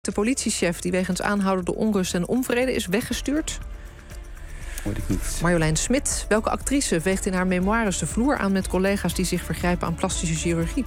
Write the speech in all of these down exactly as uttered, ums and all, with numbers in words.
De politiechef die wegens aanhoudende onrust en onvrede is weggestuurd. Hoor ik niet. Marjolein Smit. Welke actrice veegt in haar memoires de vloer aan met collega's die zich vergrijpen aan plastische chirurgie?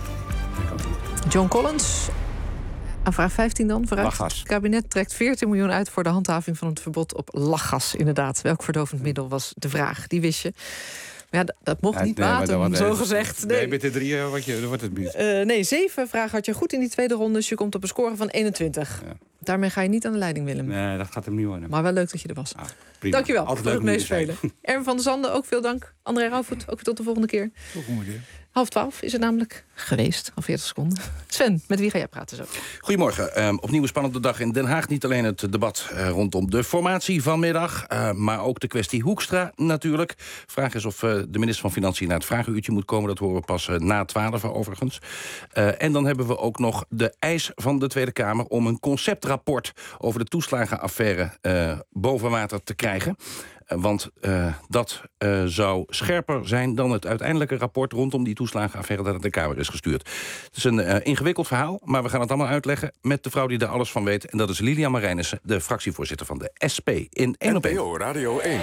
John Collins. Aan vraag vijftien dan, vooruit. Lachgas. Het kabinet trekt veertien miljoen uit voor de handhaving van het verbod op lachgas. Inderdaad, welk verdovend middel was de vraag? Die wist je. Maar ja, dat, dat mocht Ja, niet nee, maar baten, dan- zo gezegd. Nee, Nee, met de drie eh, wat je, wordt het niet. Eh, nee, zeven vragen had je goed in die tweede ronde. Dus je komt op een score van eenentwintig. Ja. Daarmee ga je niet aan de leiding, Willem. Nee, dat gaat hem niet worden. Maar wel leuk dat je er was. Ah, prima. Dankjewel Altijd voor leuk het om hier te zijn. meespelen. Erwin van der Zanden, ook veel dank. André Rauwvoet, ook weer tot de volgende keer. Half twaalf is het namelijk geweest, al veertig seconden. Sven, met wie ga jij praten zo? Goedemorgen. Um, opnieuw een spannende dag in Den Haag. Niet alleen het debat uh, rondom de formatie vanmiddag... Uh, maar ook de kwestie Hoekstra natuurlijk. Vraag is of uh, de minister van Financiën naar het vragenuurtje moet komen. Dat horen we pas uh, na twaalf overigens. Uh, en dan hebben we ook nog de eis van de Tweede Kamer... om een conceptrapport over de toeslagenaffaire uh, boven water te krijgen. Want uh, dat uh, zou scherper zijn dan het uiteindelijke rapport... rondom die toeslagenaffaire dat het de Kamer is gestuurd. Het is een uh, ingewikkeld verhaal, maar we gaan het allemaal uitleggen... met de vrouw die daar alles van weet. En dat is Lilian Marijnissen, de fractievoorzitter van de S P in één op één. N P O Radio één.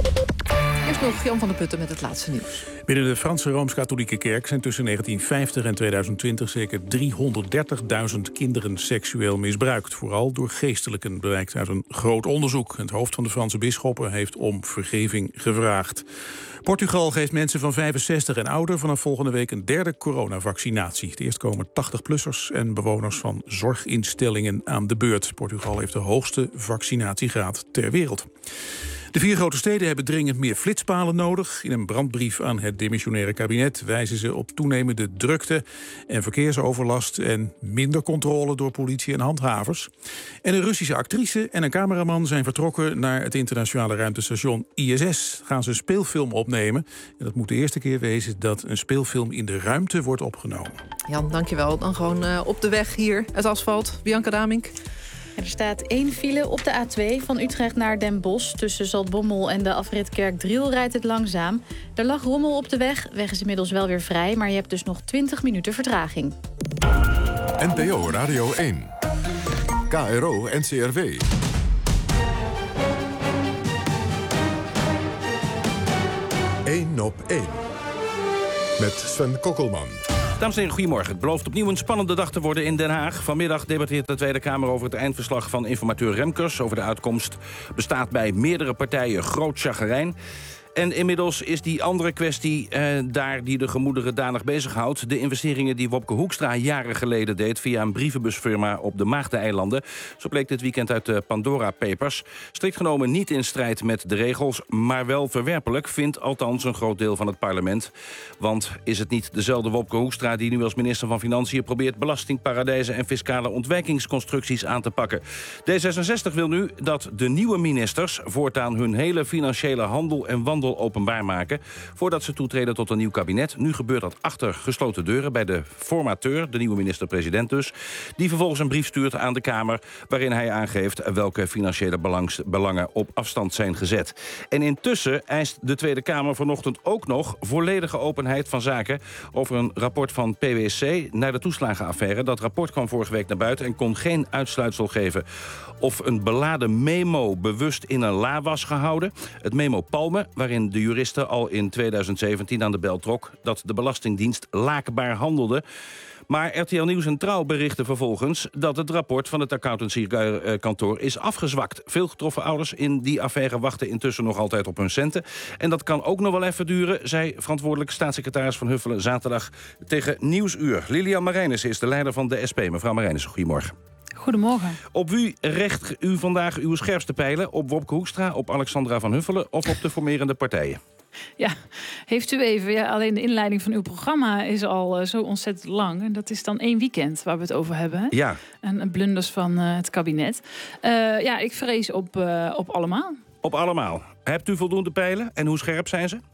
Eerst nog Jan van der Putten met het laatste nieuws. Binnen de Franse Rooms-Katholieke Kerk zijn tussen negentien vijftig en tweeduizend twintig... zeker driehonderddertigduizend kinderen seksueel misbruikt. Vooral door geestelijken, blijkt uit een groot onderzoek. Het hoofd van de Franse bisschoppen heeft om vergeving gevraagd. Portugal geeft mensen van vijfenzestig en ouder vanaf volgende week een derde coronavaccinatie. Het eerst komen tachtig-plussers en bewoners van zorginstellingen aan de beurt. Portugal heeft de hoogste vaccinatiegraad ter wereld. De vier grote steden hebben dringend meer flitspalen nodig. In een brandbrief aan het demissionaire kabinet wijzen ze op toenemende drukte en verkeersoverlast en minder controle door politie en handhavers. En een Russische actrice en een cameraman zijn vertrokken naar het internationale ruimtestation I S S. Gaan ze een speelfilm opnemen. En dat moet de eerste keer wezen dat een speelfilm in de ruimte wordt opgenomen. Jan, dankjewel. Dan gewoon uh, op de weg hier, het asfalt. Bianca Damink. Er staat één file op de A twee van Utrecht naar Den Bosch. Tussen Zaltbommel en de afrit Kerkdriel rijdt het langzaam. Er lag rommel op de weg. Weg is inmiddels wel weer vrij, maar je hebt dus nog twintig minuten vertraging. N P O Radio één. K R O N C R W. één op één. Met Sven Kokkelman. Dames en heren, goedemorgen. Het belooft opnieuw een spannende dag te worden in Den Haag. Vanmiddag debatteert de Tweede Kamer over het eindverslag van informateur Remkes. Over de uitkomst bestaat bij meerdere partijen groot chagrijn. En inmiddels is die andere kwestie eh, daar die de gemoederen danig bezighoudt. De investeringen die Wopke Hoekstra jaren geleden deed via een brievenbusfirma op de Maagdeneilanden. Zo bleek dit weekend uit de Pandora Papers. Strikt genomen niet in strijd met de regels, maar wel verwerpelijk, vindt althans een groot deel van het parlement. Want is het niet dezelfde Wopke Hoekstra die nu als minister van Financiën probeert belastingparadijzen en fiscale ontwijkingsconstructies aan te pakken? D zesenzestig wil nu dat de nieuwe ministers voortaan hun hele financiële handel en wandel openbaar maken voordat ze toetreden tot een nieuw kabinet. Nu gebeurt dat achter gesloten deuren bij de formateur, de nieuwe minister-president dus, die vervolgens een brief stuurt aan de Kamer waarin hij aangeeft welke financiële belangs, belangen op afstand zijn gezet. En intussen eist de Tweede Kamer vanochtend ook nog volledige openheid van zaken over een rapport van P W C naar de toeslagenaffaire. Dat rapport kwam vorige week naar buiten en kon geen uitsluitsel geven of een beladen memo bewust in een la was gehouden. Het memo Palme, waarin de juristen al in tweeduizend zeventien aan de bel trok dat de Belastingdienst laakbaar handelde. Maar R T L Nieuws en Trouw berichten vervolgens dat het rapport van het accountancykantoor is afgezwakt. Veel getroffen ouders in die affaire wachten intussen nog altijd op hun centen. En dat kan ook nog wel even duren, zei verantwoordelijk staatssecretaris Van Huffelen zaterdag tegen Nieuwsuur. Lilian Marijnissen is de leider van de S P. Mevrouw Marijnissen, goedemorgen. Goedemorgen. Op wie richt u vandaag uw scherpste pijlen? Op Wopke Hoekstra, op Alexandra Van Huffelen of op de formerende partijen? Ja, heeft u even. Ja, alleen de inleiding van uw programma is al uh, zo ontzettend lang. En dat is dan één weekend waar we het over hebben. Hè? Ja. En uh, blunders van uh, het kabinet. Uh, ja, ik vrees op, uh, op allemaal. Op allemaal. Hebt u voldoende pijlen? En hoe scherp zijn ze?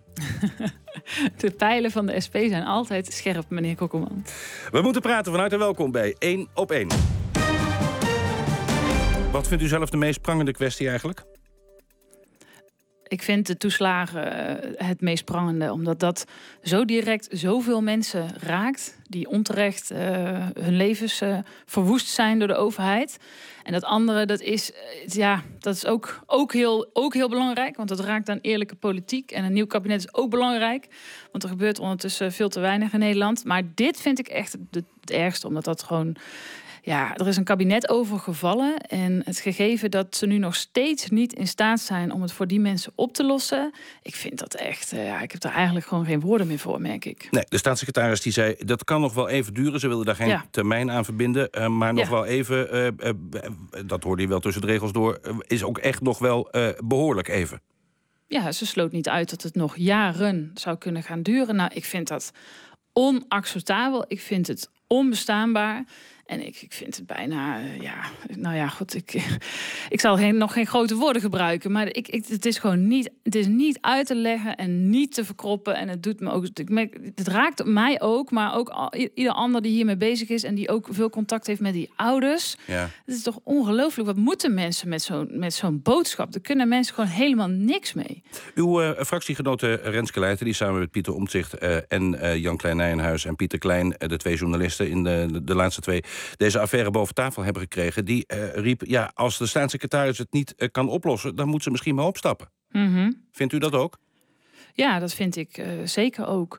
De pijlen van de S P zijn altijd scherp, meneer Kokkelman. We moeten praten. Van harte welkom bij één op één. Wat vindt u zelf de meest prangende kwestie eigenlijk? Ik vind de toeslagen uh, het meest prangende. Omdat dat zo direct zoveel mensen raakt. Die onterecht uh, hun levens uh, verwoest zijn door de overheid. En dat andere, dat is, uh, ja, dat is ook, ook, heel, ook heel belangrijk. Want dat raakt aan eerlijke politiek. En een nieuw kabinet is ook belangrijk. Want er gebeurt ondertussen veel te weinig in Nederland. Maar dit vind ik echt het, het ergste. Omdat dat gewoon... Ja, er is een kabinet overgevallen. En het gegeven dat ze nu nog steeds niet in staat zijn om het voor die mensen op te lossen. Ik vind dat echt, uh, ja, ik heb daar eigenlijk gewoon geen woorden meer voor, merk ik. Nee, de staatssecretaris die zei, dat kan nog wel even duren. Ze wilden daar geen ja. termijn aan verbinden. Uh, maar nog ja. wel even, uh, uh, dat hoorde je wel tussen de regels door, uh, is ook echt nog wel uh, behoorlijk even. Ja, ze sloot niet uit dat het nog jaren zou kunnen gaan duren. Nou, ik vind dat onacceptabel. Ik vind het onbestaanbaar. En ik, ik vind het bijna, uh, ja, nou ja, goed, ik, ik zal geen, nog geen grote woorden gebruiken. Maar ik, ik, het is gewoon niet, het is niet uit te leggen en niet te verkroppen. En het doet me ook, ik merk, het raakt mij ook, maar ook al, ieder ander die hiermee bezig is en die ook veel contact heeft met die ouders. Ja. Het is toch ongelooflijk. Wat moeten mensen met zo'n, met zo'n boodschap? Daar kunnen mensen gewoon helemaal niks mee. Uw uh, fractiegenote Renske Leijten, die samen met Pieter Omtzigt uh, en uh, Jan Klein-Nijenhuis en Pieter Klein, uh, de twee journalisten in de, de, de laatste twee, deze affaire boven tafel hebben gekregen, die uh, riep, ja, als de staatssecretaris het niet uh, kan oplossen, dan moet ze misschien maar opstappen. Mm-hmm. Vindt u dat ook? Ja, dat vind ik uh, zeker ook.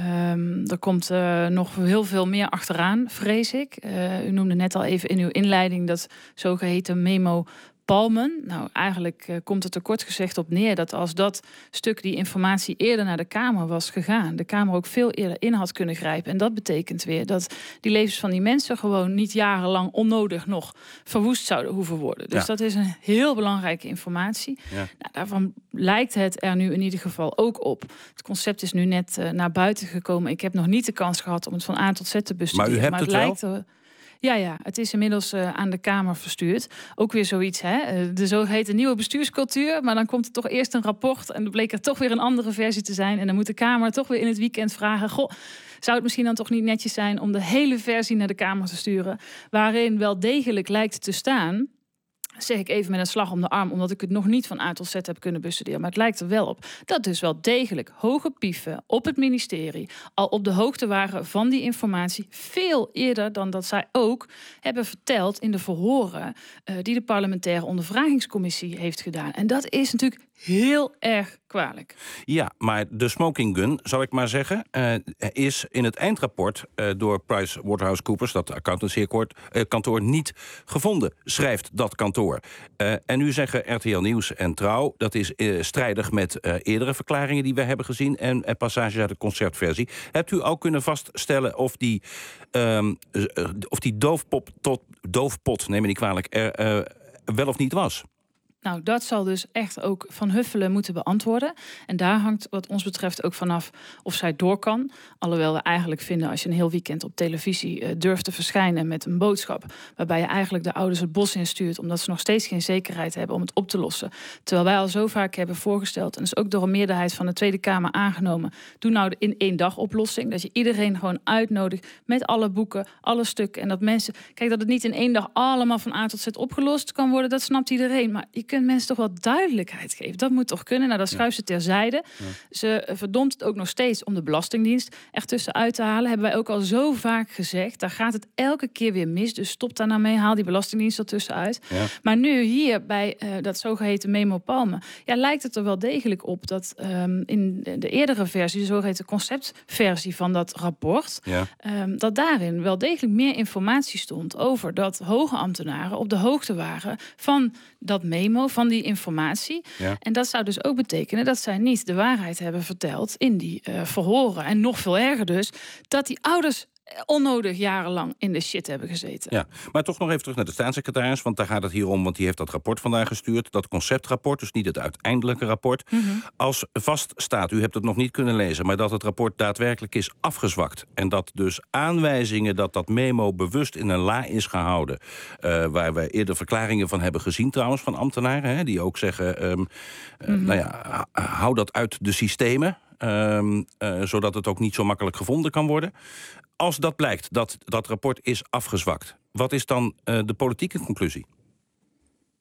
Um, er komt uh, nog heel veel meer achteraan, vrees ik. Uh, u noemde net al even in uw inleiding dat zogeheten memo Palmen. Nou, eigenlijk uh, komt het er kort gezegd op neer dat als dat stuk, die informatie, eerder naar de Kamer was gegaan, de Kamer ook veel eerder in had kunnen grijpen. En dat betekent weer dat die levens van die mensen gewoon niet jarenlang onnodig nog verwoest zouden hoeven worden. Dus ja. dat is een heel belangrijke informatie. Ja. Nou, daarvan lijkt het er nu in ieder geval ook op. Het concept is nu net uh, naar buiten gekomen. Ik heb nog niet de kans gehad om het van A tot Z te bestuderen. Maar u hebt maar het, het wel? lijkt er... Ja, ja, het is inmiddels uh, aan de Kamer verstuurd. Ook weer zoiets, hè? De zogeheten nieuwe bestuurscultuur. Maar dan komt er toch eerst een rapport en er bleek er toch weer een andere versie te zijn. En dan moet de Kamer toch weer in het weekend vragen, goh, zou het misschien dan toch niet netjes zijn om de hele versie naar de Kamer te sturen, waarin wel degelijk lijkt te staan, zeg ik even met een slag om de arm, omdat ik het nog niet van A tot Z heb kunnen bestuderen. Maar het lijkt er wel op dat dus wel degelijk hoge pieven op het ministerie al op de hoogte waren van die informatie, veel eerder dan dat zij ook hebben verteld in de verhoren uh, die de parlementaire ondervragingscommissie heeft gedaan. En dat is natuurlijk heel erg kwalijk. Ja, maar de smoking gun, zal ik maar zeggen, uh, is in het eindrapport uh, door PricewaterhouseCoopers, dat accountancy-kantoor, niet gevonden, schrijft dat kantoor. Uh, en nu zeggen R T L Nieuws en Trouw, dat is uh, strijdig met uh, eerdere verklaringen die we hebben gezien en uh, passages uit de concertversie. Hebt u al kunnen vaststellen of die, um, uh, of die doofpop tot, doofpot, neem me niet kwalijk, er uh, wel of niet was? Nou, dat zal dus echt ook Van Huffelen moeten beantwoorden. En daar hangt wat ons betreft ook vanaf of zij door kan. Alhoewel we eigenlijk vinden, als je een heel weekend op televisie uh, durft te verschijnen met een boodschap waarbij je eigenlijk de ouders het bos instuurt omdat ze nog steeds geen zekerheid hebben om het op te lossen. Terwijl wij al zo vaak hebben voorgesteld, en dat is ook door een meerderheid van de Tweede Kamer aangenomen, doe nou de in één dag oplossing. Dat je iedereen gewoon uitnodigt met alle boeken, alle stukken. En dat mensen, kijk, dat het niet in één dag allemaal van A tot Z opgelost kan worden, dat snapt iedereen. Maar je kunt mensen toch wel duidelijkheid geven. Dat moet toch kunnen? Nou, dat schuift ze terzijde. Ja. Ze verdomt het ook nog steeds om de Belastingdienst er tussenuit te halen. Hebben wij ook al zo vaak gezegd. Daar gaat het elke keer weer mis. Dus stop daar nou mee. Haal die Belastingdienst er tussenuit. Ja. Maar nu hier bij uh, dat zogeheten memo Palmen, ja, lijkt het er wel degelijk op dat um, in de eerdere versie, de zogeheten conceptversie van dat rapport, ja. um, dat daarin wel degelijk meer informatie stond over dat hoge ambtenaren op de hoogte waren van dat memo, van die informatie. Ja. En dat zou dus ook betekenen dat zij niet de waarheid hebben verteld in die uh, verhoren. En nog veel erger dus, dat die ouders onnodig jarenlang in de shit hebben gezeten. Ja, maar toch nog even terug naar de staatssecretaris, want daar gaat het hier om, want die heeft dat rapport vandaag gestuurd, dat conceptrapport, dus niet het uiteindelijke rapport. Mm-hmm. Als vaststaat, u hebt het nog niet kunnen lezen, maar dat het rapport daadwerkelijk is afgezwakt en dat dus aanwijzingen dat dat memo bewust in een la is gehouden, uh, waar we eerder verklaringen van hebben gezien trouwens, van ambtenaren, hè, die ook zeggen, um, uh, mm-hmm. nou ja, hou dat uit de systemen, um, uh, zodat het ook niet zo makkelijk gevonden kan worden. Als dat blijkt, dat dat rapport is afgezwakt, wat is dan uh, de politieke conclusie?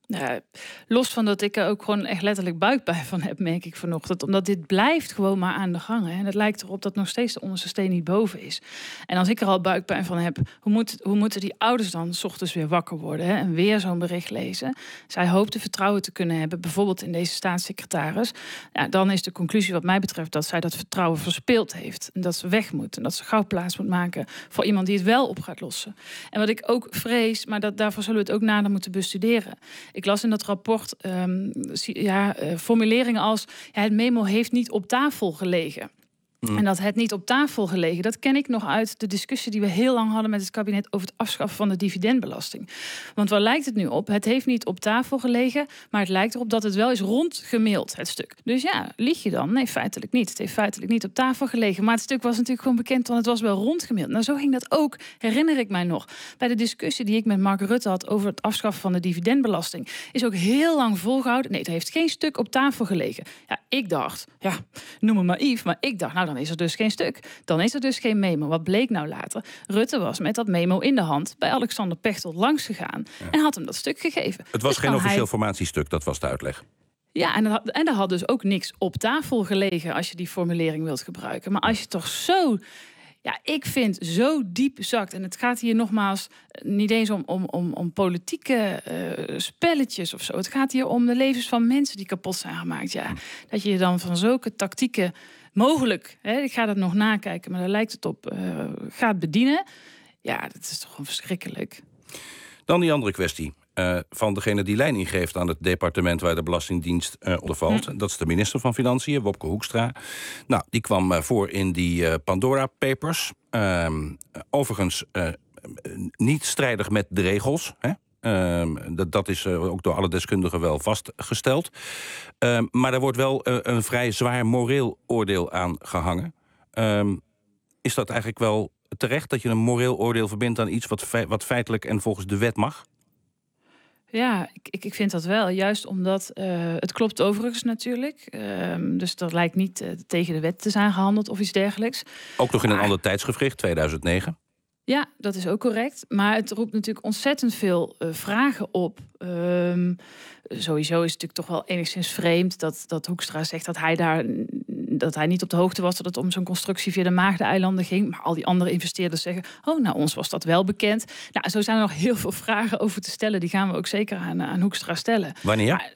Nou, los van dat ik er ook gewoon echt letterlijk buikpijn van heb, merk ik vanochtend. Omdat dit blijft gewoon maar aan de gang. Hè. En het lijkt erop dat nog steeds de onderste steen niet boven is. En als ik er al buikpijn van heb, hoe, moet, hoe moeten die ouders dan 's ochtends weer wakker worden? Hè, en weer zo'n bericht lezen? Zij hoopte vertrouwen te kunnen hebben, bijvoorbeeld in deze staatssecretaris. Ja, dan is de conclusie wat mij betreft dat zij dat vertrouwen verspeeld heeft. En dat ze weg moet. En dat ze gauw plaats moet maken voor iemand die het wel op gaat lossen. En wat ik ook vrees, maar dat, daarvoor zullen we het ook nader moeten bestuderen. Ik las in dat rapport um, ja, uh, formuleringen als... Ja, het memo heeft niet op tafel gelegen. Mm. En dat het niet op tafel gelegen, dat ken ik nog uit de discussie die we heel lang hadden met het kabinet over het afschaffen van de dividendbelasting. Want waar lijkt het nu op? Het heeft niet op tafel gelegen, maar het lijkt erop dat het wel is rondgemaild, het stuk. Dus ja, lieg je dan? Nee, feitelijk niet. Het heeft feitelijk niet op tafel gelegen. Maar het stuk was natuurlijk gewoon bekend, want het was wel rondgemaild. Nou, zo ging dat ook, herinner ik mij nog. Bij de discussie die ik met Mark Rutte had over het afschaffen van de dividendbelasting, is ook heel lang volgehouden. Nee, er heeft geen stuk op tafel gelegen. Ja, ik dacht, ja, noem me naïef, maar ik dacht, nou, dan is er dus geen stuk. Dan is er dus geen memo. Wat bleek nou later? Rutte was met dat memo in de hand bij Alexander Pechtold langs gegaan ja. en had hem dat stuk gegeven. Het was dus geen officieel hij... formatiestuk, dat was de uitleg. Ja, en er, had, en er had dus ook niks op tafel gelegen als je die formulering wilt gebruiken. Maar als je toch zo... Ja, ik vind zo diep zakt. En het gaat hier nogmaals niet eens om, om, om, om politieke uh, spelletjes of zo. Het gaat hier om de levens van mensen die kapot zijn gemaakt. Ja, dat je je dan van zulke tactieken mogelijk, hè, ik ga dat nog nakijken, maar daar lijkt het op, uh, gaat bedienen. Ja, dat is toch gewoon verschrikkelijk. Dan die andere kwestie. Uh, van degene die lijn ingeeft aan het departement waar de Belastingdienst uh, onder valt. Hm. Dat is de minister van Financiën, Wopke Hoekstra. Nou, die kwam uh, voor in die uh, Pandora Papers. Uh, overigens uh, niet strijdig met de regels. Hè? Uh, dat, dat is uh, ook door alle deskundigen wel vastgesteld. Uh, maar er wordt wel uh, een vrij zwaar moreel oordeel aan gehangen. Uh, is dat eigenlijk wel terecht dat je een moreel oordeel verbindt aan iets wat, fe- wat feitelijk en volgens de wet mag? Ja, ik, ik vind dat wel. Juist omdat uh, het klopt overigens natuurlijk. Uh, dus dat lijkt niet uh, tegen de wet te zijn gehandeld of iets dergelijks. Ook nog in maar... een ander tijdsgevricht, tweeduizend negen. Ja, dat is ook correct. Maar het roept natuurlijk ontzettend veel uh, vragen op. Um, sowieso is het natuurlijk toch wel enigszins vreemd dat, dat Hoekstra zegt dat hij daar dat hij niet op de hoogte was dat het om zo'n constructie via de Maagdeneilanden ging. Maar al die andere investeerders zeggen, oh, nou, ons was dat wel bekend. Nou, zo zijn er nog heel veel vragen over te stellen. Die gaan we ook zeker aan, aan Hoekstra stellen. Wanneer? Maar,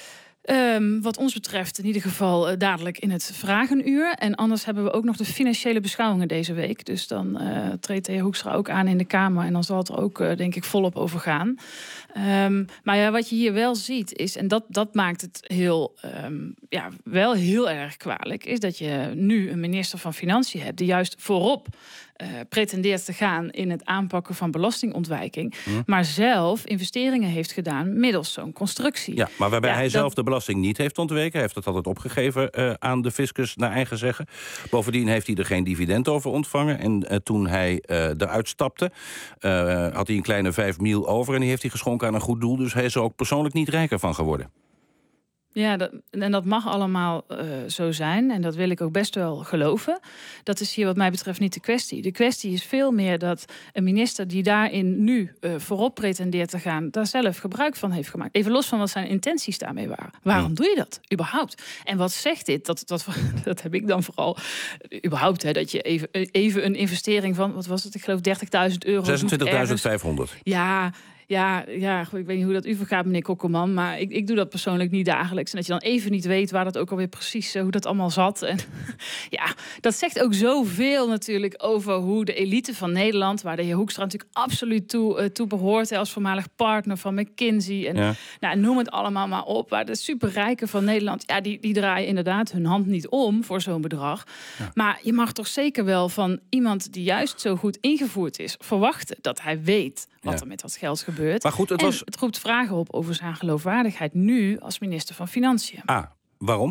Um, wat ons betreft in ieder geval uh, dadelijk in het vragenuur. En anders hebben we ook nog de financiële beschouwingen deze week. Dus dan uh, treedt de heer Hoekstra ook aan in de Kamer. En dan zal het er ook, uh, denk ik, volop over gaan. Um, maar ja, wat je hier wel ziet is, en dat, dat maakt het heel, um, ja, wel heel erg kwalijk, is dat je nu een minister van Financiën hebt die juist voorop Uh, pretendeert te gaan in het aanpakken van belastingontwijking, hm. maar zelf investeringen heeft gedaan middels zo'n constructie. Ja, maar waarbij ja, hij dat... zelf de belasting niet heeft ontweken. Hij heeft het altijd opgegeven uh, aan de fiscus naar eigen zeggen. Bovendien heeft hij er geen dividend over ontvangen. En uh, toen hij uh, eruit stapte, uh, had hij een kleine vijf mil over en die heeft hij geschonken aan een goed doel. Dus hij is er ook persoonlijk niet rijker van geworden. Ja, dat, en dat mag allemaal uh, zo zijn. En dat wil ik ook best wel geloven. Dat is hier wat mij betreft niet de kwestie. De kwestie is veel meer dat een minister die daarin nu uh, voorop pretendeert te gaan, daar zelf gebruik van heeft gemaakt. Even los van wat zijn intenties daarmee waren. Waarom doe je dat überhaupt? En wat zegt dit? Dat, dat, dat heb ik dan vooral überhaupt. Hè, dat je even, even een investering van, wat was het? Ik geloof dertigduizend euro. zesentwintigduizend vijfhonderd. Ja. Ja, ja, ik weet niet hoe dat u vergaat, meneer Kokkelman, maar ik, ik doe dat persoonlijk niet dagelijks. En dat je dan even niet weet waar dat ook alweer precies, hoe dat allemaal zat. En ja, dat zegt ook zoveel natuurlijk over hoe de elite van Nederland, waar de heer Hoekstra natuurlijk absoluut toe, uh, toe behoort, hè, als voormalig partner van McKinsey en ja. nou, noem het allemaal maar op, waar de superrijken van Nederland, ja, die, die draaien inderdaad hun hand niet om voor zo'n bedrag. Ja. Maar je mag toch zeker wel van iemand die juist zo goed ingevoerd is, verwachten dat hij weet wat ja. er met dat geld gebeurt. Maar goed, het, en was... het roept vragen op over zijn geloofwaardigheid nu als minister van Financiën. Ah, waarom?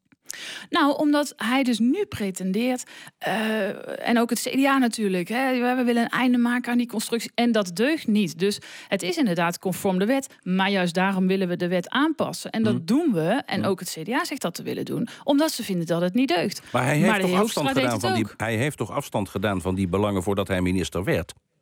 Nou, omdat hij dus nu pretendeert, uh, en ook het C D A natuurlijk, hè, we willen een einde maken aan die constructie. En dat deugt niet. Dus het is inderdaad conform de wet, maar juist daarom willen we de wet aanpassen. En dat mm. doen we, en mm. ook het C D A zegt dat te willen doen, omdat ze vinden dat het niet deugt. Maar hij heeft, maar toch, afstand gedaan van die, hij heeft toch afstand gedaan van die belangen voordat hij minister werd?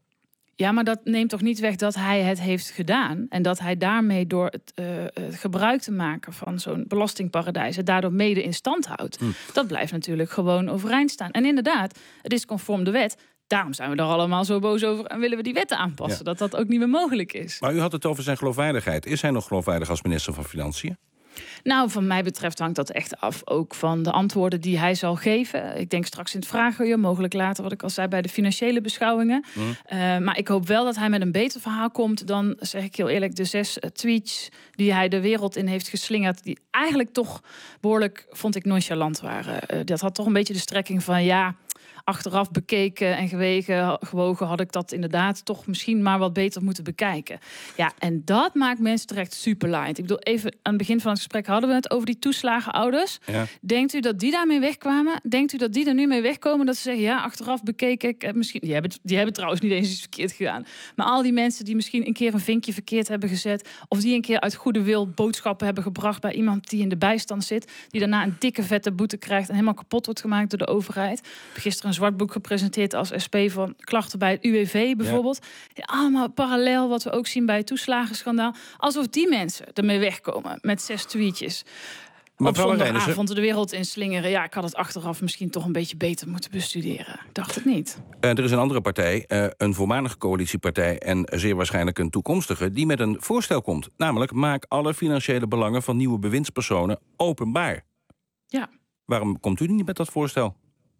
Ja, maar dat neemt toch niet weg dat hij het heeft gedaan. En dat hij daarmee door het, uh, het gebruik te maken van zo'n belastingparadijs het daardoor mede in stand houdt. Hm. Dat blijft natuurlijk gewoon overeind staan. En inderdaad, het is conform de wet. Daarom zijn we er allemaal zo boos over en willen we die wetten aanpassen. Ja. Dat dat ook niet meer mogelijk is. Maar u had het over zijn geloofwaardigheid. Is hij nog geloofwaardig als minister van Financiën? Nou, van mij betreft hangt dat echt af ook van de antwoorden die hij zal geven. Ik denk straks in het vragenuur, mogelijk later, wat ik al zei, bij de financiële beschouwingen. Mm. Uh, maar ik hoop wel dat hij met een beter verhaal komt dan, zeg ik heel eerlijk, de zes uh, tweets die hij de wereld in heeft geslingerd, die eigenlijk toch behoorlijk, vond ik, nonchalant waren. Uh, dat had toch een beetje de strekking van, ja, achteraf bekeken en gewegen, gewogen had ik dat inderdaad toch misschien maar wat beter moeten bekijken. Ja, en dat maakt mensen terecht super light. Ik bedoel, even aan het begin van het gesprek hadden we het over die toeslagenouders. Ja. Denkt u dat die daarmee wegkwamen? Denkt u dat die er nu mee wegkomen? Dat ze zeggen, ja, achteraf bekeken ik heb misschien. Die hebben, die hebben trouwens niet eens iets verkeerd gedaan. Maar al die mensen die misschien een keer een vinkje verkeerd hebben gezet, of die een keer uit goede wil boodschappen hebben gebracht bij iemand die in de bijstand zit, die daarna een dikke vette boete krijgt en helemaal kapot wordt gemaakt door de overheid. Gisteren een zwart boek gepresenteerd als S P van klachten bij het U W V bijvoorbeeld. Ja. Allemaal parallel wat we ook zien bij het toeslagenschandaal. Alsof die mensen ermee wegkomen met zes tweetjes. Maar op zondagavond de wereld inslingeren. Ja, ik had het achteraf misschien toch een beetje beter moeten bestuderen. Ik dacht het niet. Uh, er is een andere partij, uh, een voormalige coalitiepartij en zeer waarschijnlijk een toekomstige, die met een voorstel komt. Namelijk, maak alle financiële belangen van nieuwe bewindspersonen openbaar. Ja. Waarom komt u niet met dat voorstel?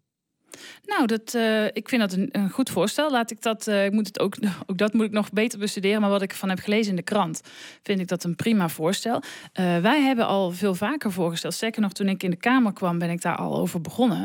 Nou, dat, uh, ik vind dat een, een goed voorstel. Laat ik dat, uh, ik moet het ook, ook dat moet ik nog beter bestuderen. Maar wat ik ervan heb gelezen in de krant, vind ik dat een prima voorstel. Uh, wij hebben al veel vaker voorgesteld. Zeker nog toen ik in de Kamer kwam, ben ik daar al over begonnen.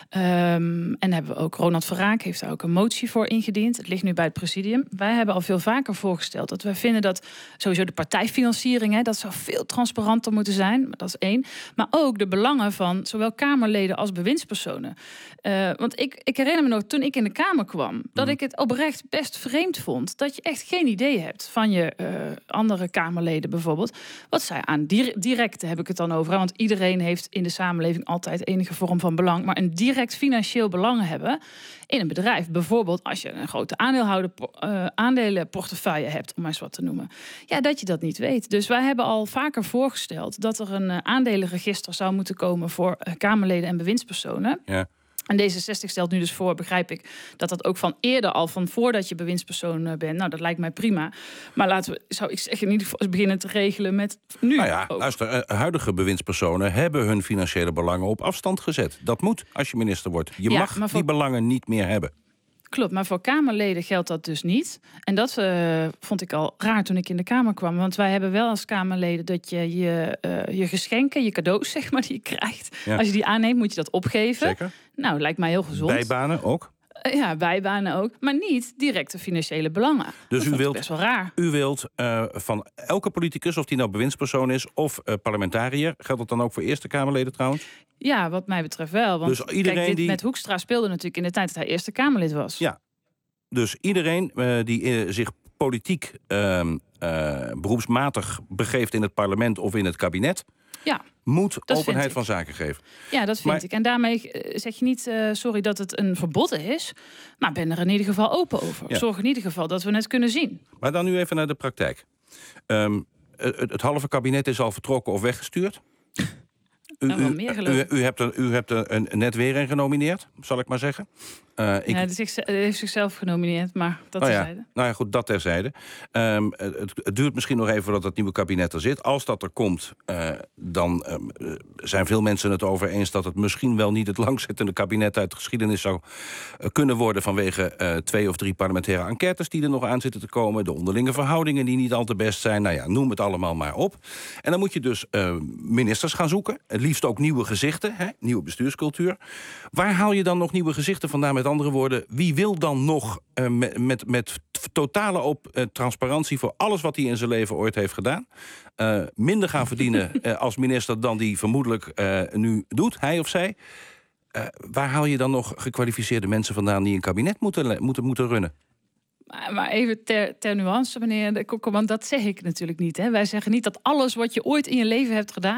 Um, en hebben we ook, Ronald Verraak heeft daar ook een motie voor ingediend. Het ligt nu bij het presidium. Wij hebben al veel vaker voorgesteld dat wij vinden dat sowieso de partijfinanciering, hè, dat zou veel transparanter moeten zijn. Dat is één. Maar ook de belangen van zowel Kamerleden als bewindspersonen. Uh, Want ik, ik herinner me nog, toen ik in de Kamer kwam, dat ik het oprecht best vreemd vond dat je echt geen idee hebt van je uh, andere Kamerleden bijvoorbeeld. Wat zij aan directe heb ik het dan over. Want iedereen heeft in de samenleving altijd enige vorm van belang. Maar een direct financieel belang hebben in een bedrijf. Bijvoorbeeld als je een grote aandeelhouder, uh, aandelenportefeuille hebt, om maar eens wat te noemen. Ja, dat je dat niet weet. Dus wij hebben al vaker voorgesteld dat er een uh, aandelenregister zou moeten komen voor uh, Kamerleden en bewindspersonen. Ja. En D zesenzestig stelt nu dus voor, begrijp ik, dat dat ook van eerder al, van voordat je bewindspersoon bent. Nou, dat lijkt mij prima. Maar laten we, zou ik zeggen, in ieder geval beginnen te regelen met nu. Nou ja, luister, huidige bewindspersonen hebben hun financiële belangen op afstand gezet. Dat moet als je minister wordt. Je ja, mag voor... die belangen niet meer hebben. Klopt, maar voor Kamerleden geldt dat dus niet. En dat uh, vond ik al raar toen ik in de Kamer kwam. Want wij hebben wel als Kamerleden dat je je, uh, je geschenken, je cadeaus, zeg maar, die je krijgt. Ja. Als je die aanneemt, moet je dat opgeven. Zeker. Nou, lijkt mij heel gezond. Bijbanen ook? Uh, ja, bijbanen ook. Maar niet directe financiële belangen. Dus dat u wilt, best wel raar. U wilt uh, van elke politicus, of die nou bewindspersoon is of uh, parlementariër, geldt dat dan ook voor Eerste Kamerleden trouwens? Ja, wat mij betreft wel. Want dus iedereen kijk, dit die... met Hoekstra speelde natuurlijk in de tijd dat hij Eerste Kamerlid was. Ja. Dus iedereen uh, die uh, zich politiek uh, uh, beroepsmatig begeeft in het parlement of in het kabinet, ja, moet openheid van zaken geven. Ja, dat vind maar, ik. En daarmee zeg je niet, uh, sorry dat het een verbod is, maar ben er in ieder geval open over. Ja. Zorg in ieder geval dat we het kunnen zien. Maar dan nu even naar de praktijk. Um, het, het halve kabinet is al vertrokken of weggestuurd. U, nou, meer, u, u, u hebt er, u hebt er een, net weer een genomineerd, zal ik maar zeggen. Uh, ik... Ja, hij heeft zichzelf genomineerd, maar dat oh, terzijde. Ja. Nou ja, goed, dat terzijde. Um, het, het duurt misschien nog even voordat het nieuwe kabinet er zit. Als dat er komt, uh, dan uh, zijn veel mensen het over eens dat het misschien wel niet het langzittende kabinet uit de geschiedenis zou uh, kunnen worden vanwege uh, twee of drie parlementaire enquêtes die er nog aan zitten te komen, de onderlinge verhoudingen die niet al te best zijn. Nou ja, noem het allemaal maar op. En dan moet je dus uh, ministers gaan zoeken. Het liefst ook nieuwe gezichten, hè? Nieuwe bestuurscultuur. Waar haal je dan nog nieuwe gezichten vandaan? Met andere woorden, wie wil dan nog uh, met, met, met totale op, uh, transparantie voor alles wat hij in zijn leven ooit heeft gedaan, uh, minder gaan verdienen uh, als minister dan die vermoedelijk uh, nu doet, hij of zij? Uh, waar haal je dan nog gekwalificeerde mensen vandaan die een kabinet moeten, moeten, moeten runnen? Maar even ter, ter nuance, meneer de Kokkerman, dat zeg ik natuurlijk niet. Hè. Wij zeggen niet dat alles wat je ooit in je leven hebt gedaan,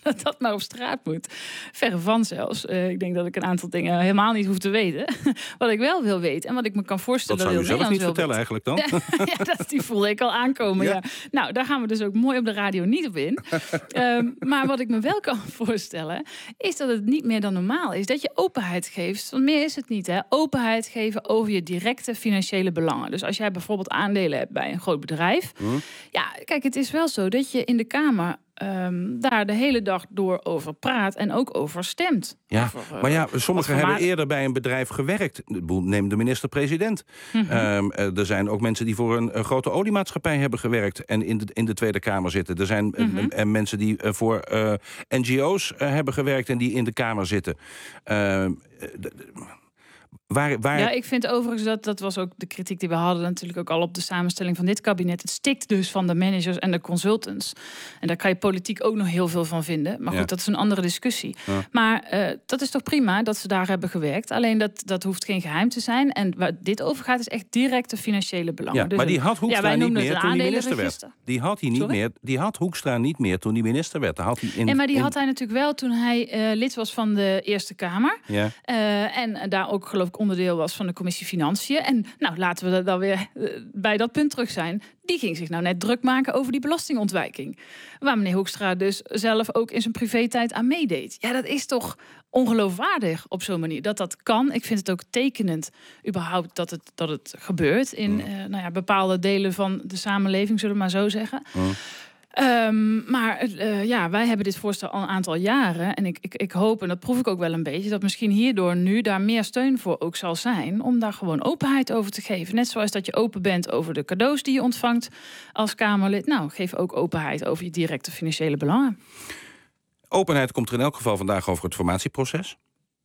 dat dat maar op straat moet. Verre van zelfs. Uh, ik denk dat ik een aantal dingen helemaal niet hoef te weten. Wat ik wel wil weten en wat ik me kan voorstellen... Dat zou je zelf niet vertellen weten. eigenlijk dan? Ja, dat, die voelde ik al aankomen, ja. ja. Nou, daar gaan we dus ook mooi op de radio niet op in. um, maar wat ik me wel kan voorstellen... is dat het niet meer dan normaal is. Dat je openheid geeft. Want meer is het niet, hè. Openheid geven over je directe financiële belangen. Dus als jij bijvoorbeeld aandelen hebt bij een groot bedrijf... Hmm. Ja, kijk, het is wel zo dat je in de Kamer... Um, daar de hele dag door over praat en ook over stemt. Ja, over, uh, maar ja, sommigen hebben eerder bij een bedrijf gewerkt. Neem de minister-president. Mm-hmm. Um, uh, er zijn ook mensen die voor een, een grote oliemaatschappij hebben gewerkt... en in de, in de Tweede Kamer zitten. Er zijn mm-hmm. uh, uh, mensen die uh, voor uh, N G O's uh, hebben gewerkt... en die in de Kamer zitten. Uh, d- d- Waar, waar... Ja, ik vind overigens dat, dat was ook de kritiek die we hadden... natuurlijk ook al op de samenstelling van dit kabinet. Het stikt dus van de managers en de consultants. En daar kan je politiek ook nog heel veel van vinden. Maar goed, ja. dat is een andere discussie. Ja. Maar uh, dat is toch prima dat ze daar hebben gewerkt. Alleen dat, dat hoeft geen geheim te zijn. En waar dit over gaat is echt directe financiële belangen. Ja, dus maar die had Hoekstra ja, niet meer toen die minister werd. Die had, hij niet Sorry? meer, die had Hoekstra niet meer toen die minister werd. Had hij in, nee, maar die in... had hij natuurlijk wel toen hij uh, lid was van de Eerste Kamer. Ja. Uh, en daar ook geloof ik onderdeel was van de Commissie Financiën. En nou, laten we dan weer uh, bij dat punt terug zijn. Die ging zich nou net druk maken over die belastingontwijking. Waar meneer Hoekstra dus zelf ook in zijn privé-tijd aan meedeed. Ja, dat is toch ongeloofwaardig op zo'n manier dat dat kan. Ik vind het ook tekenend überhaupt dat het, dat het gebeurt in uh, nou ja, bepaalde delen van de samenleving, zullen we maar zo zeggen. Mm. Um, maar uh, ja, wij hebben dit voorstel al een aantal jaren. En ik, ik, ik hoop, en dat proef ik ook wel een beetje... dat misschien hierdoor nu daar meer steun voor ook zal zijn... om daar gewoon openheid over te geven. Net zoals dat je open bent over de cadeaus die je ontvangt als Kamerlid. Nou, geef ook openheid over je directe financiële belangen. Openheid komt er in elk geval vandaag over het formatieproces.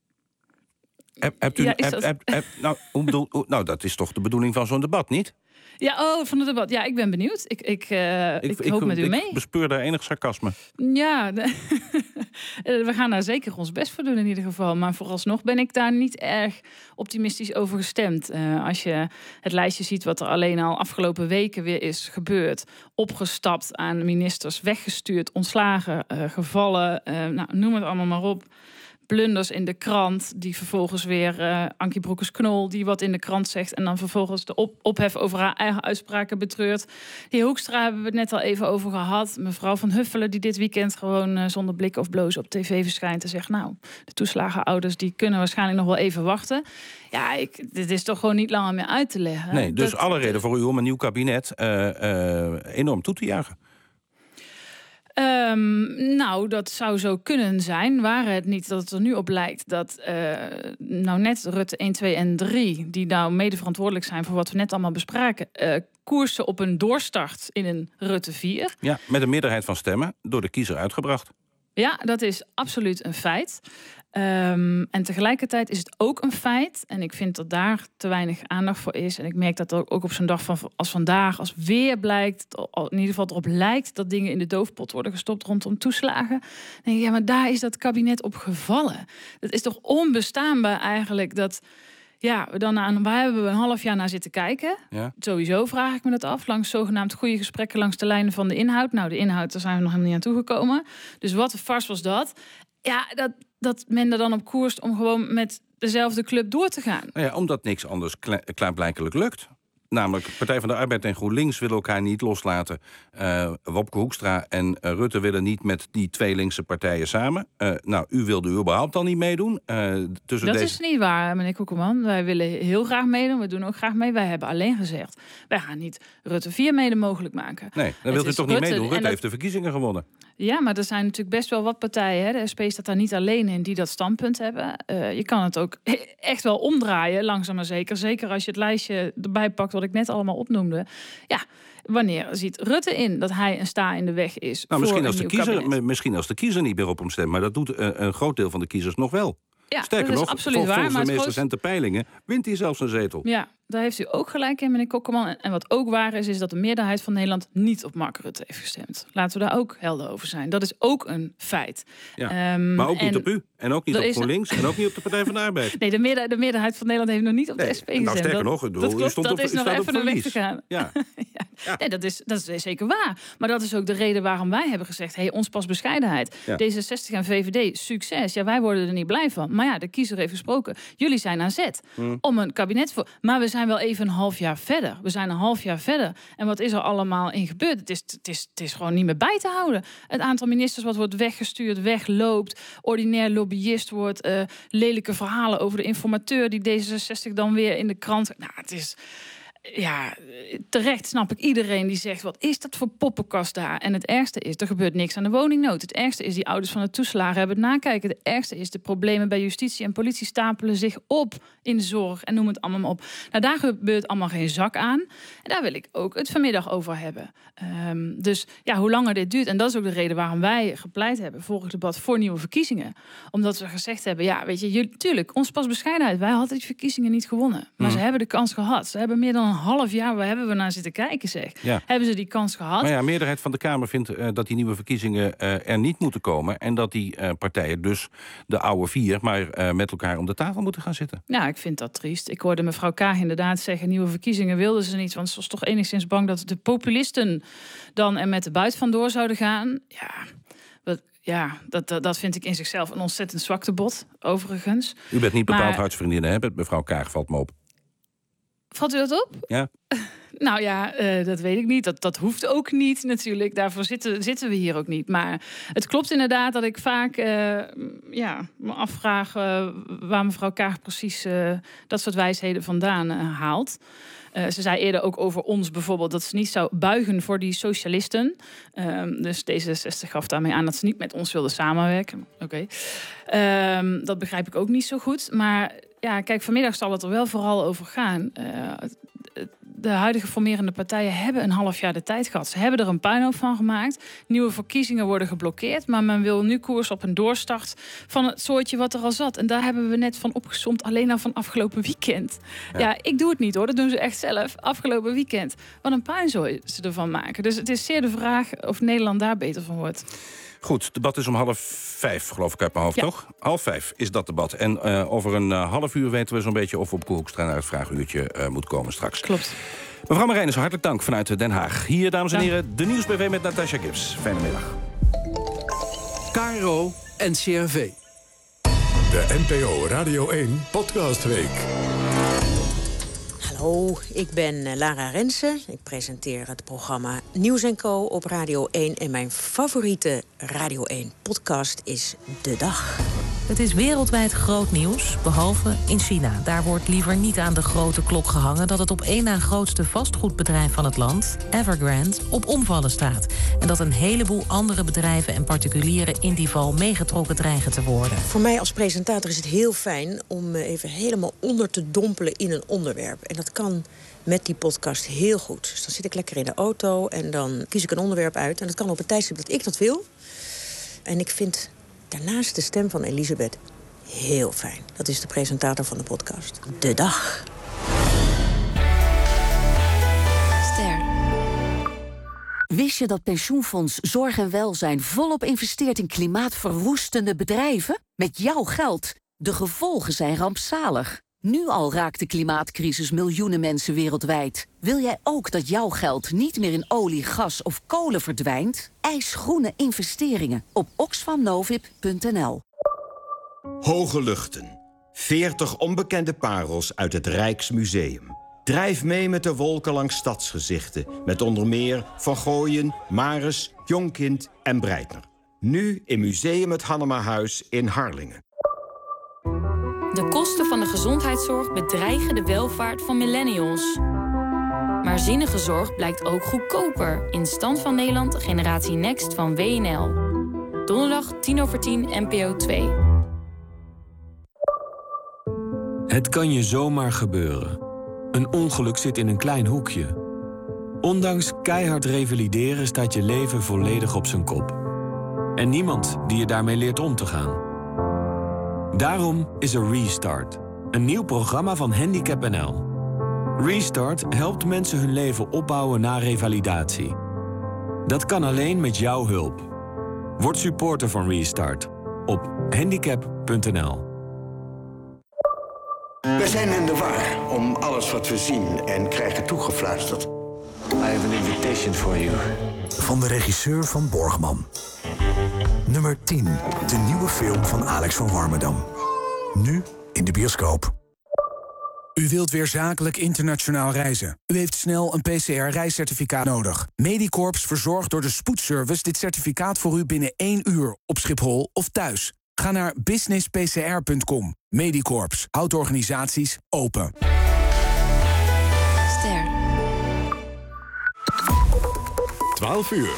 Heb, hebt u, ja, heb, dat... heb, heb, nou, hoe bedoel, hoe, nou, dat is toch de bedoeling van zo'n debat, niet? Ja, oh, van het debat. Ja, ik ben benieuwd. Ik, ik, uh, ik, ik, ik hoop ik, met u mee. Ik bespeur daar enig sarcasme. Ja, de, we gaan daar zeker ons best voor doen in ieder geval. Maar vooralsnog ben ik daar niet erg optimistisch over gestemd. Uh, als je het lijstje ziet wat er alleen al afgelopen weken weer is gebeurd. Opgestapt aan ministers, weggestuurd, ontslagen, uh, gevallen. Uh, nou, noem het allemaal maar op. Blunders in de krant, die vervolgens weer uh, Ankie Broekers-Knol... die wat in de krant zegt en dan vervolgens de op- ophef over haar eigen uitspraken betreurt. Die Hoekstra hebben we het net al even over gehad. Mevrouw Van Huffelen die dit weekend gewoon uh, zonder blik of bloos op tv verschijnt... en zegt, nou, de toeslagenouders die kunnen waarschijnlijk nog wel even wachten. Ja, ik, dit is toch gewoon niet langer meer uit te leggen. Nee, dus dat, alle reden voor u om een nieuw kabinet uh, uh, enorm toe te juichen. Um, nou, dat zou zo kunnen zijn. Waren het niet dat het er nu op lijkt dat uh, nou net Rutte één, twee en drie... die nou mede verantwoordelijk zijn voor wat we net allemaal bespraken... Uh, koersen op een doorstart in een Rutte vier. Ja, met een meerderheid van stemmen door de kiezer uitgebracht. Ja, dat is absoluut een feit. Um, en tegelijkertijd is het ook een feit... en ik vind dat daar te weinig aandacht voor is... en ik merk dat ook op zo'n dag van, als vandaag... als weer blijkt, in ieder geval erop lijkt... dat dingen in de doofpot worden gestopt rondom toeslagen... dan denk ik, ja, maar daar is dat kabinet op gevallen. Dat is toch onbestaanbaar eigenlijk... dat ja, we dan na, waar hebben we een half jaar naar zitten kijken? Ja. Sowieso vraag ik me dat af. Langs zogenaamd goede gesprekken langs de lijnen van de inhoud. Nou, de inhoud, daar zijn we nog helemaal niet aan toegekomen. Dus wat een farce was dat? Ja, dat, dat men er dan op koerst om gewoon met dezelfde club door te gaan. Nou ja, omdat niks anders kla- klaarblijkelijk lukt. Namelijk, Partij van de Arbeid en GroenLinks willen elkaar niet loslaten. Uh, Wopke Hoekstra en uh, Rutte willen niet met die twee linkse partijen samen. Uh, nou, u wilde überhaupt al niet meedoen. Uh, tussen dat deze... is niet waar, meneer Koekeman. Wij willen heel graag meedoen. We doen ook graag mee. Wij hebben alleen gezegd, wij gaan niet Rutte vier mede mogelijk maken. Nee, dan wilt u toch niet Rutte, meedoen? Rutte dat... heeft de verkiezingen gewonnen. Ja, maar er zijn natuurlijk best wel wat partijen. Hè? De S P staat daar niet alleen in die dat standpunt hebben. Uh, je kan het ook echt wel omdraaien, langzaam maar zeker. Zeker als je het lijstje erbij pakt wat ik net allemaal opnoemde. Ja, wanneer ziet Rutte in dat hij een sta in de weg is? Nou, misschien, voor als een de kiezer, misschien als de kiezer niet meer op hem stemt. Maar dat doet een, een groot deel van de kiezers nog wel. Ja, Sterker dat is nog, absoluut volgens waar, de maar meest groot... recente peilingen wint hij zelfs een zetel. Ja, Daar heeft u ook gelijk in, meneer Kokkerman. En wat ook waar is, is dat de meerderheid van Nederland niet op Mark Rutte heeft gestemd. Laten we daar ook helder over zijn. Dat is ook een feit. Ja, um, maar ook niet en op u. En ook niet op GroenLinks. En ook niet op de Partij van de Arbeid. Nee, de, meerder, de meerderheid van Nederland heeft nog niet op de nee, S P gestemd. Nou, sterker dat, nog, dat, dat klopt, stond dat op, is nog even een weg te gaan. Ja. ja. Ja. Nee, dat is, dat is zeker waar. Maar dat is ook de reden waarom wij hebben gezegd... hey, ons past bescheidenheid. Ja. D zesenzestig en V V D, succes. Ja, wij worden er niet blij van. Maar ja, de kiezer heeft gesproken. Jullie zijn aan zet hmm. om een kabinet voor... Maar we zijn wel even een half jaar verder. We zijn een half jaar verder. En wat is er allemaal in gebeurd? Het is, het is, het is gewoon niet meer bij te houden. Het aantal ministers wat wordt weggestuurd, wegloopt... ordinair lobbyist wordt... Uh, lelijke verhalen over de informateur... die D zesenzestig dan weer in de krant... Nou, het is... Ja, terecht snap ik iedereen die zegt... wat is dat voor poppenkast daar? En het ergste is, er gebeurt niks aan de woningnood. Het ergste is, die ouders van de toeslagen hebben het nakijken. Het ergste is, de problemen bij justitie en politie... stapelen zich op in de zorg en noem het allemaal maar op. Nou, daar gebeurt allemaal geen zak aan. En daar wil ik ook het vanmiddag over hebben. Um, dus ja, hoe langer dit duurt... en dat is ook de reden waarom wij gepleit hebben... vorig debat voor nieuwe verkiezingen. Omdat we gezegd hebben, ja, weet je... jullie, tuurlijk, ons pas bescheidenheid. Wij hadden die verkiezingen niet gewonnen. Maar mm. ze hebben de kans gehad. Ze hebben meer dan een half jaar, waar hebben we naar zitten kijken, zeg. Ja. Hebben ze die kans gehad? Maar ja, de meerderheid van de Kamer vindt uh, dat die nieuwe verkiezingen uh, er niet moeten komen. En dat die uh, partijen dus de oude vier maar uh, met elkaar om de tafel moeten gaan zitten. Ja, ik vind dat triest. Ik hoorde mevrouw Kaag inderdaad zeggen, nieuwe verkiezingen wilden ze niet. Want ze was toch enigszins bang dat de populisten dan er met de buit vandoor zouden gaan. Ja, wat... Ja, dat, dat, dat vind ik in zichzelf een ontzettend zwaktebod, overigens. U bent niet bepaald maar... hartsvriendin, hè? Mevrouw Kaag valt me op. Valt u dat op? Ja. Nou ja, uh, dat weet ik niet. Dat, dat hoeft ook niet natuurlijk. Daarvoor zitten, zitten we hier ook niet. Maar het klopt inderdaad dat ik vaak uh, ja, me afvraag... Uh, waar mevrouw Kaag precies uh, dat soort wijsheden vandaan uh, haalt. Uh, ze zei eerder ook over ons bijvoorbeeld... dat ze niet zou buigen voor die socialisten. Uh, dus D zesenzestig gaf daarmee aan dat ze niet met ons wilde samenwerken. Oké. Okay. Uh, dat begrijp ik ook niet zo goed. Maar ja, kijk, vanmiddag zal het er wel vooral over gaan... Uh, de huidige formerende partijen hebben een half jaar de tijd gehad. Ze hebben er een puinhoop van gemaakt. Nieuwe verkiezingen worden geblokkeerd. Maar men wil nu koers op een doorstart van het soortje wat er al zat. En daar hebben we net van opgesomd. Alleen al van afgelopen weekend. Ja. ja, ik doe het niet hoor. Dat doen ze echt zelf. Afgelopen weekend. Wat een puinzooi ze ervan maken. Dus het is zeer de vraag of Nederland daar beter van wordt. Goed, het debat is om half vijf, geloof ik uit mijn hoofd, ja. toch? Half vijf is dat debat. En uh, over een uh, half uur weten we zo'n beetje... of we op Koehoekstra naar het vraaguurtje uh, moet komen straks. Klopt. Mevrouw Marijnissen, hartelijk dank vanuit Den Haag. Hier, dames en heren, de Nieuws B V met Natasja Gibbs. Fijne middag. K R O N C R V. De N P O Radio één Podcastweek. Hallo, ik ben Lara Rensen. Ik presenteer het programma Nieuws en Co op Radio één. En mijn favoriete Radio één podcast is De Dag. Het is wereldwijd groot nieuws, behalve in China. Daar wordt liever niet aan de grote klok gehangen... dat het op één na grootste vastgoedbedrijf van het land, Evergrande, op omvallen staat. En dat een heleboel andere bedrijven en particulieren... in die val meegetrokken dreigen te worden. Voor mij als presentator is het heel fijn om me even helemaal onder te dompelen in een onderwerp. En dat kan met die podcast heel goed. Dus dan zit ik lekker in de auto en dan kies ik een onderwerp uit. En dat kan op het tijdstip dat ik dat wil. En ik vind... daarnaast de stem van Elisabeth heel fijn. Dat is de presentator van de podcast. De Dag. Ster. Wist je dat pensioenfonds Zorg en Welzijn volop investeert in klimaatverwoestende bedrijven? Met jouw geld. De gevolgen zijn rampzalig. Nu al raakt de klimaatcrisis miljoenen mensen wereldwijd. Wil jij ook dat jouw geld niet meer in olie, gas of kolen verdwijnt? Eis groene investeringen op oxfamnovip punt n l. Hoge luchten. veertig onbekende parels uit het Rijksmuseum. Drijf mee met de wolken langs stadsgezichten. Met onder meer Van Gooien, Maris, Jonkind en Breitner. Nu in Museum het Hannemahuis in Harlingen. De kosten van de gezondheidszorg bedreigen de welvaart van millennials. Maar zinnige zorg blijkt ook goedkoper. In Stand van Nederland, Generatie Next van W N L. Donderdag tien over tien, N P O twee. Het kan je zomaar gebeuren. Een ongeluk zit in een klein hoekje. Ondanks keihard revalideren staat je leven volledig op zijn kop. En niemand die je daarmee leert om te gaan. Daarom is er Restart, een nieuw programma van Handicap N L. Restart helpt mensen hun leven opbouwen na revalidatie. Dat kan alleen met jouw hulp. Word supporter van Restart op handicap punt n l. We zijn in de war om alles wat we zien en krijgen toegefluisterd. I have an invitation for you. Van de regisseur van Borgman. Nummer tien. De nieuwe film van Alex van Warmerdam. Nu in de bioscoop. U wilt weer zakelijk internationaal reizen. U heeft snel een P C R-reiscertificaat nodig. Medicorps verzorgt door de spoedservice dit certificaat voor u binnen één uur op Schiphol of thuis. Ga naar business p c r punt com. Medicorps houdt organisaties open. Ster. twaalf uur.